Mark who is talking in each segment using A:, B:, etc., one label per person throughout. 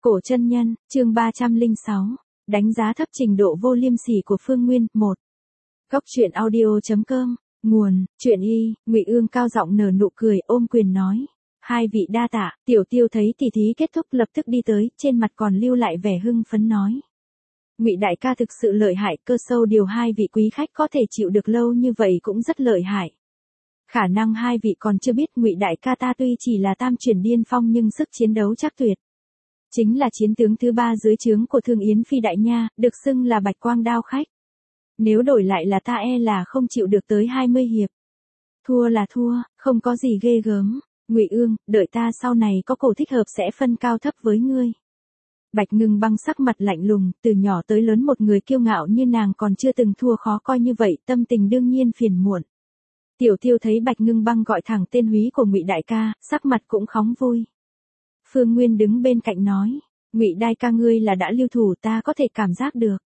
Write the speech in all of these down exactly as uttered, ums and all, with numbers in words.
A: Cổ chân nhân, chương ba trăm lẻ sáu, đánh giá thấp trình độ vô liêm sỉ của Phương Nguyên, một. Góc truyện audio chấm com, nguồn, truyện y, Ngụy Ương cao giọng nở nụ cười, ôm quyền nói. Hai vị đa tạ, Tiểu Tiêu thấy tỷ thí kết thúc lập tức đi tới, trên mặt còn lưu lại vẻ hưng phấn nói. Ngụy đại ca thực sự lợi hại, cơ sâu điều hai vị quý khách có thể chịu được lâu như vậy cũng rất lợi hại. Khả năng hai vị còn chưa biết Ngụy đại ca ta tuy chỉ là tam chuyển điên phong nhưng sức chiến đấu chắc tuyệt. Chính là chiến tướng thứ ba dưới trướng của Thương Yến Phi đại nha, được xưng là Bạch Quang Đao khách. Nếu đổi lại là ta e là không chịu được tới hai mươi hiệp. Thua là thua, không có gì ghê gớm. Ngụy Ương, đợi ta sau này có cổ thích hợp sẽ phân cao thấp với ngươi. Bạch Ngưng Băng sắc mặt lạnh lùng, từ nhỏ tới lớn một người kiêu ngạo như nàng còn chưa từng thua khó coi như vậy, tâm tình đương nhiên phiền muộn. Tiểu Tiêu thấy Bạch Ngưng Băng gọi thẳng tên húy của Ngụy đại ca, sắc mặt cũng khóng vui. Phương Nguyên đứng bên cạnh nói, Ngụy đại ca ngươi là đã lưu thủ, ta có thể cảm giác được.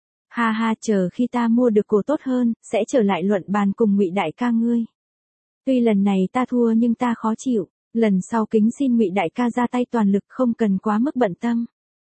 A: Ha ha, chờ khi ta mua được cổ tốt hơn, sẽ trở lại luận bàn cùng Ngụy đại ca ngươi. Tuy lần này ta thua nhưng ta khó chịu, lần sau kính xin Ngụy đại ca ra tay toàn lực, không cần quá mức bận tâm.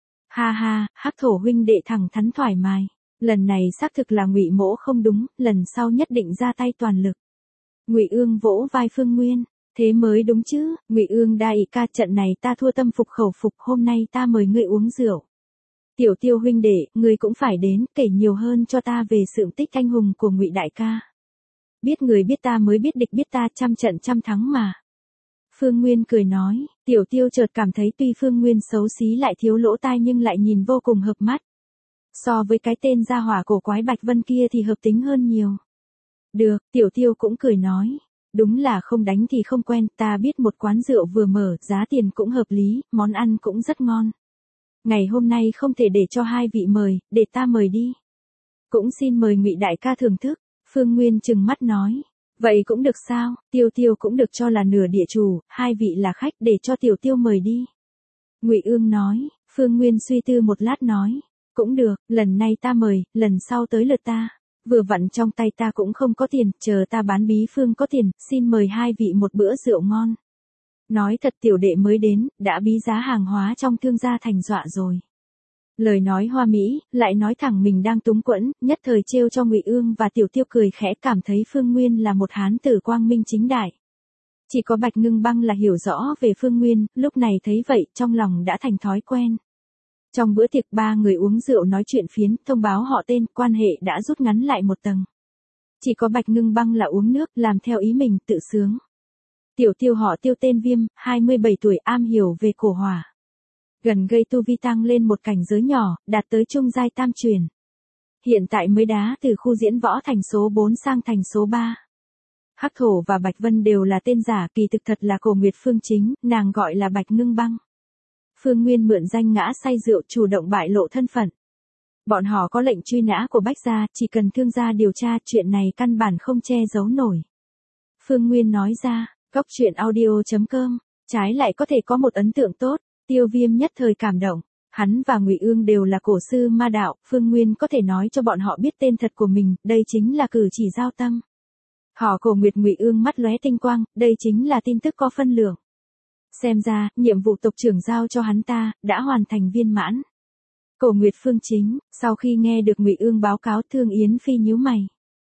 A: Ha ha, Hắc Thổ huynh đệ thẳng thắn thoải mái, lần này xác thực là Ngụy mỗ không đúng, lần sau nhất định ra tay toàn lực. Ngụy Ương vỗ vai Phương Nguyên, thế mới đúng chứ, Ngụy Ương đại ca, trận này ta thua tâm phục khẩu phục, hôm nay ta mời ngươi uống rượu. Tiểu Tiêu huynh đệ, ngươi cũng phải đến, kể nhiều hơn cho ta về sự tích anh hùng của Ngụy đại ca. Biết người biết ta mới biết địch biết ta, trăm trận trăm thắng mà. Phương Nguyên cười nói, Tiểu Tiêu chợt cảm thấy tuy Phương Nguyên xấu xí lại thiếu lỗ tai nhưng lại nhìn vô cùng hợp mắt. So với cái tên gia hỏa cổ quái Bạch Vân kia thì hợp tính hơn nhiều. Được, Tiểu Tiêu cũng cười nói, đúng là không đánh thì không quen, ta biết một quán rượu vừa mở, giá tiền cũng hợp lý, món ăn cũng rất ngon. Ngày hôm nay không thể để cho hai vị mời, để ta mời đi. Cũng xin mời Ngụy đại ca thưởng thức. Phương Nguyên trừng mắt nói, vậy cũng được sao, Tiêu Tiêu cũng được cho là nửa địa chủ, hai vị là khách, để cho Tiểu Tiêu mời đi. Ngụy Ương nói, Phương Nguyên suy tư một lát nói, cũng được, lần này ta mời, lần sau tới lượt ta. Vừa vặn trong tay ta cũng không có tiền, chờ ta bán bí phương có tiền, xin mời hai vị một bữa rượu ngon. Nói thật, tiểu đệ mới đến, đã bí giá hàng hóa trong thương gia thành dọa rồi. Lời nói hoa mỹ, lại nói thẳng mình đang túng quẫn, nhất thời trêu cho Ngụy Ương và Tiểu Tiêu cười khẽ, cảm thấy Phương Nguyên là một hán tử quang minh chính đại. Chỉ có Bạch Ngưng Băng là hiểu rõ về Phương Nguyên, lúc này thấy vậy, trong lòng đã thành thói quen. Trong bữa tiệc ba người uống rượu nói chuyện phiến, thông báo họ tên, quan hệ đã rút ngắn lại một tầng. Chỉ có Bạch Ngưng Băng là uống nước, làm theo ý mình, tự sướng. Tiểu Tiêu họ Tiêu tên Viêm, hai mươi bảy tuổi, am hiểu về cổ hỏa. Gần gây tu vi tăng lên một cảnh giới nhỏ, đạt tới trung giai tam truyền. Hiện tại mới đá từ khu diễn võ thành số bốn sang thành số ba. Hắc Thổ và Bạch Vân đều là tên giả, kỳ thực thật là Cổ Nguyệt Phương chính, nàng gọi là Bạch Ngưng Băng. Phương Nguyên mượn danh ngã say rượu chủ động bại lộ thân phận. Bọn họ có lệnh truy nã của Bách gia, chỉ cần thương gia điều tra, chuyện này căn bản không che giấu nổi. Phương Nguyên nói ra, góc truyện audio chấm com, trái lại có thể có một ấn tượng tốt. Tiêu Viêm nhất thời cảm động, hắn và Ngụy Ương đều là cổ sư ma đạo, Phương Nguyên có thể nói cho bọn họ biết tên thật của mình, đây chính là cử chỉ giao tâm. Họ Cổ Nguyệt Ngụy Ương mắt lóe tinh quang, đây chính là tin tức có phân lượng. Xem ra, nhiệm vụ tộc trưởng giao cho hắn ta, đã hoàn thành viên mãn. Cổ Nguyệt Phương chính, sau khi nghe được Ngụy Ương báo cáo, Thương Yến Phi nhíu mày.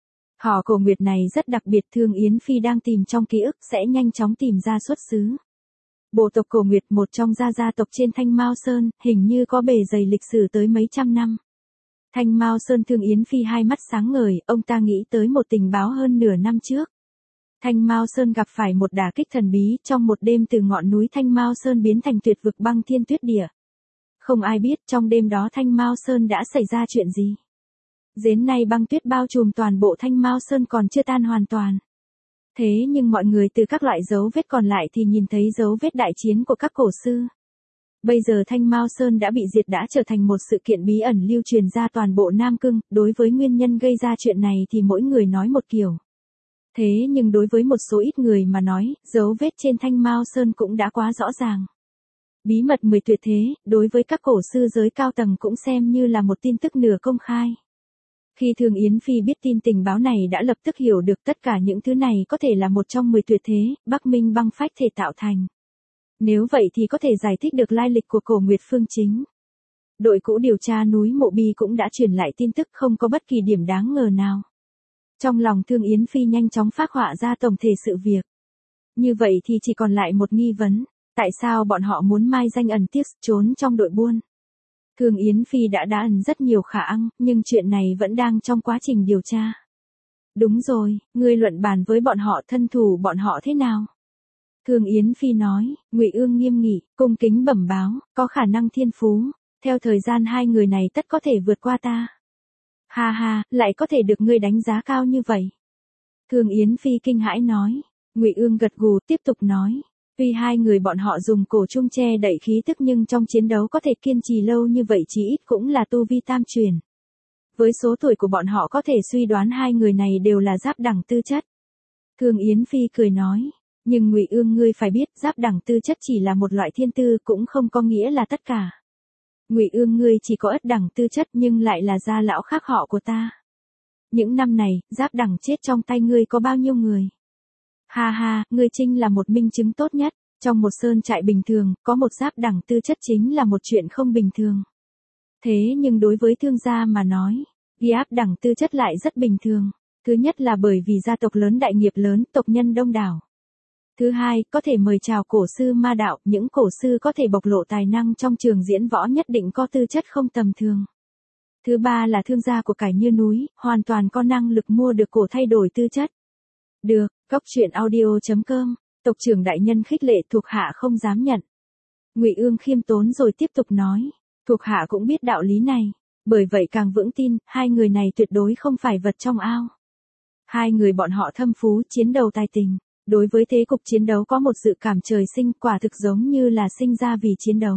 A: Họ Cổ Nguyệt này rất đặc biệt, Thương Yến Phi đang tìm trong ký ức, sẽ nhanh chóng tìm ra xuất xứ. Bộ tộc Cổ Nguyệt, một trong gia gia tộc trên Thanh Mao Sơn, hình như có bề dày lịch sử tới mấy trăm năm. Thanh Mao Sơn, Thương Yến Phi hai mắt sáng ngời, ông ta nghĩ tới một tình báo hơn nửa năm trước. Thanh Mao Sơn gặp phải một đả kích thần bí, trong một đêm từ ngọn núi Thanh Mao Sơn biến thành tuyệt vực băng thiên tuyết địa. Không ai biết trong đêm đó Thanh Mao Sơn đã xảy ra chuyện gì. Đến nay băng tuyết bao trùm toàn bộ Thanh Mao Sơn còn chưa tan hoàn toàn. Thế nhưng mọi người từ các loại dấu vết còn lại thì nhìn thấy dấu vết đại chiến của các cổ sư. Bây giờ Thanh Mao Sơn đã bị diệt, đã trở thành một sự kiện bí ẩn lưu truyền ra toàn bộ Nam Cương, đối với nguyên nhân gây ra chuyện này thì mỗi người nói một kiểu. Thế nhưng đối với một số ít người mà nói, dấu vết trên Thanh Mao Sơn cũng đã quá rõ ràng. Bí mật mười tuyệt thế, đối với các cổ sư giới cao tầng cũng xem như là một tin tức nửa công khai. Khi Thương Yến Phi biết tin tình báo này đã lập tức hiểu được tất cả những thứ này có thể là một trong mười tuyệt thế, Bắc Minh băng phách thể tạo thành. Nếu vậy thì có thể giải thích được lai lịch của Cổ Nguyệt Phương Chính. Đội cũ điều tra núi Mộ Bi cũng đã truyền lại tin tức không có bất kỳ điểm đáng ngờ nào. Trong lòng Thương Yến Phi nhanh chóng phác họa ra tổng thể sự việc. Như vậy thì chỉ còn lại một nghi vấn, tại sao bọn họ muốn mai danh ẩn tiếc trốn trong đội buôn? Thương Yến Phi đã đã ẩn rất nhiều khả năng, nhưng chuyện này vẫn đang trong quá trình điều tra. Đúng rồi, ngươi luận bàn với bọn họ, thân thủ bọn họ thế nào? Thương Yến Phi nói, Ngụy Ương nghiêm nghị, cung kính bẩm báo, có khả năng thiên phú, theo thời gian hai người này tất có thể vượt qua ta. Ha ha, lại có thể được ngươi đánh giá cao như vậy. Thương Yến Phi kinh hãi nói. Ngụy Ương gật gù tiếp tục nói. Tuy hai người bọn họ dùng cổ trung che đậy khí tức nhưng trong chiến đấu có thể kiên trì lâu như vậy chí ít cũng là tu vi tam truyền. Với số tuổi của bọn họ có thể suy đoán hai người này đều là giáp đẳng tư chất. Thương Yến Phi cười nói. Nhưng Ngụy Ương ngươi phải biết giáp đẳng tư chất chỉ là một loại thiên tư cũng không có nghĩa là tất cả. Ngụy Ương ngươi chỉ có ất đẳng tư chất nhưng lại là gia lão khác họ của ta. Những năm này, giáp đẳng chết trong tay ngươi có bao nhiêu người? Ha ha, ngươi Trinh là một minh chứng tốt nhất. Trong một sơn trại bình thường, có một giáp đẳng tư chất chính là một chuyện không bình thường. Thế nhưng đối với thương gia mà nói, ghi áp đẳng tư chất lại rất bình thường. Thứ nhất là bởi vì gia tộc lớn đại nghiệp lớn, tộc nhân đông đảo. Thứ hai, có thể mời chào cổ sư ma đạo, những cổ sư có thể bộc lộ tài năng trong trường diễn võ nhất định có tư chất không tầm thường. Thứ ba là thương gia của cải như núi, hoàn toàn có năng lực mua được cổ thay đổi tư chất. Được, Cốc truyện audio chấm com, tộc trưởng đại nhân khích lệ thuộc hạ không dám nhận. Ngụy Ương khiêm tốn rồi tiếp tục nói, thuộc hạ cũng biết đạo lý này, bởi vậy càng vững tin, hai người này tuyệt đối không phải vật trong ao. Hai người bọn họ thâm phú, chiến đầu tài tình. Đối với thế cục chiến đấu có một dự cảm trời sinh quả thực giống như là sinh ra vì chiến đấu.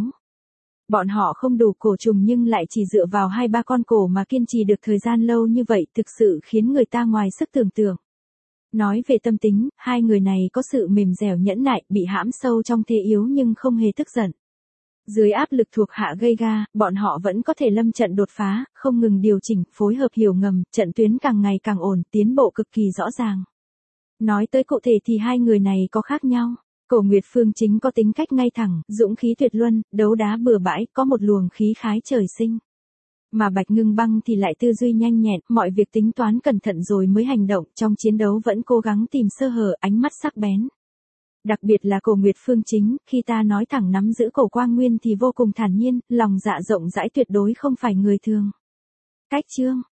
A: Bọn họ không đủ cổ trùng nhưng lại chỉ dựa vào hai ba con cổ mà kiên trì được thời gian lâu như vậy thực sự khiến người ta ngoài sức tưởng tượng. Nói về tâm tính, hai người này có sự mềm dẻo nhẫn nại, bị hãm sâu trong thế yếu nhưng không hề tức giận. Dưới áp lực thuộc hạ gây ga, bọn họ vẫn có thể lâm trận đột phá, không ngừng điều chỉnh, phối hợp hiểu ngầm, trận tuyến càng ngày càng ổn, tiến bộ cực kỳ rõ ràng. Nói tới cụ thể thì hai người này có khác nhau. Cổ Nguyệt Phương Chính có tính cách ngay thẳng, dũng khí tuyệt luân, đấu đá bừa bãi, có một luồng khí khái trời sinh. Mà Bạch Ngưng Băng thì lại tư duy nhanh nhẹn, mọi việc tính toán cẩn thận rồi mới hành động, trong chiến đấu vẫn cố gắng tìm sơ hở, ánh mắt sắc bén. Đặc biệt là Cổ Nguyệt Phương Chính, khi ta nói thẳng nắm giữ cổ quang nguyên thì vô cùng thản nhiên, lòng dạ rộng rãi tuyệt đối không phải người thường. Cách chương